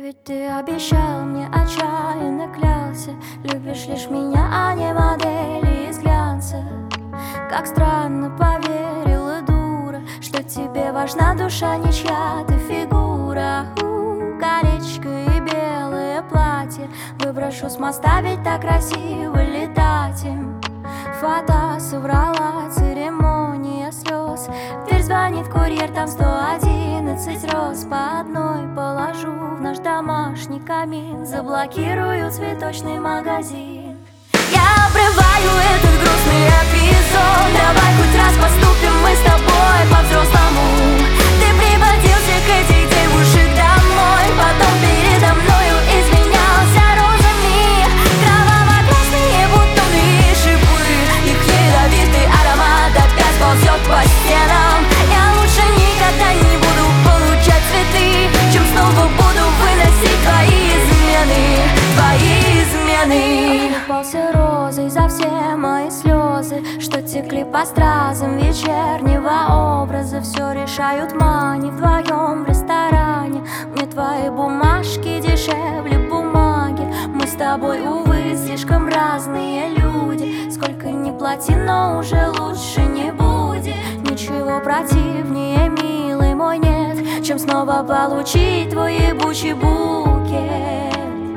Ведь ты обещал мне, отчаянно клялся, любишь лишь меня, а не модели из глянца. Как странно поверила, дура, что тебе важна душа, не чья-то фигура. Колечко и белое платье выброшу с моста, ведь так красиво летать им. Фата соврала, церемония слез. В дверь звонит курьер, там 111 роз. По одной положу в наш домашний камин, заблокирую цветочный магазин. Я обрываю этот грустный эпизод. Давай хоть раз поступим мы с тобой по-взрослому. Ты приводил всех этих девушек домой, потом передо мною извинялся розами. Кроваво-красные бутоны и шипы, их ядовитый аромат опять ползет по стенам. Я лучше никогда не буду получать цветы, чем снова буду выносить твои измены, твои измены. Распался розой за все мои слезы, что текли по стразам вечернего образа. Все решают мани вдвоем в ресторане. Мне твои бумажки дешевле бумаги. Мы с тобой, увы, слишком разные люди. Сколько ни плати, но уже лучше не будет. Ничего противнее, милый мой, нет, чем снова получить твой ебучий букет.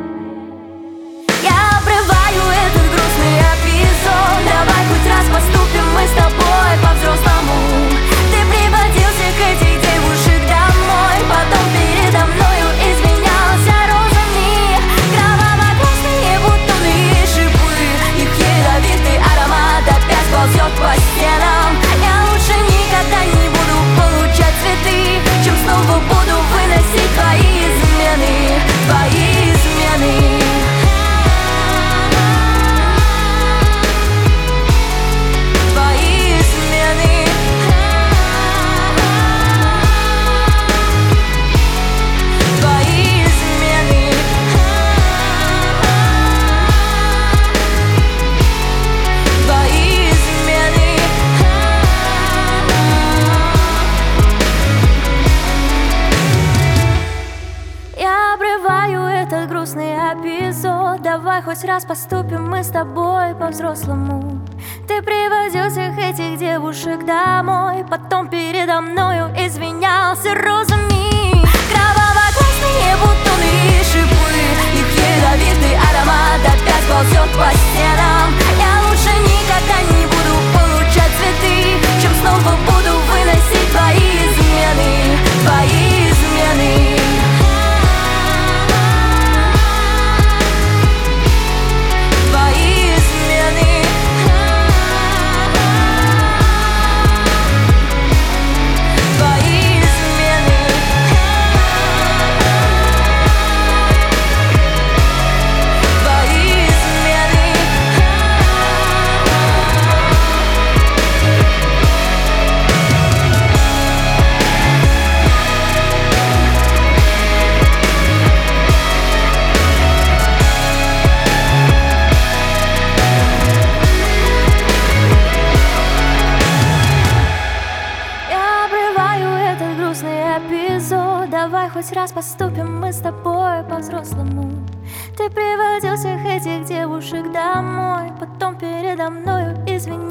Я обрываю этот грустный эпизод. Давай хоть раз поступим мы с тобой по-взрослому. Ты приводил всех этих девушек домой, потом передо мною извинялся розами. Кроваво-красные бутоны и шипы, их ядовитый аромат опять ползет по стенам. Я лучше никогда не буду получать цветы, чем снова буду выносить твои измены, твои измены. Эпизод. Давай хоть раз поступим мы с тобой по-взрослому. Ты приводил всех этих девушек домой, потом передо мною извинялся розами. Кроваво-красные бутоны и шипы, их ядовитый аромат опять ползет по стенам. Я лучше никогда не буду получать цветы, чем снова буду выносить твои измены, твои измены. Давай хоть раз поступим мы с тобой по-взрослому. Ты приводил всех этих девушек домой, потом передо мною извинялся.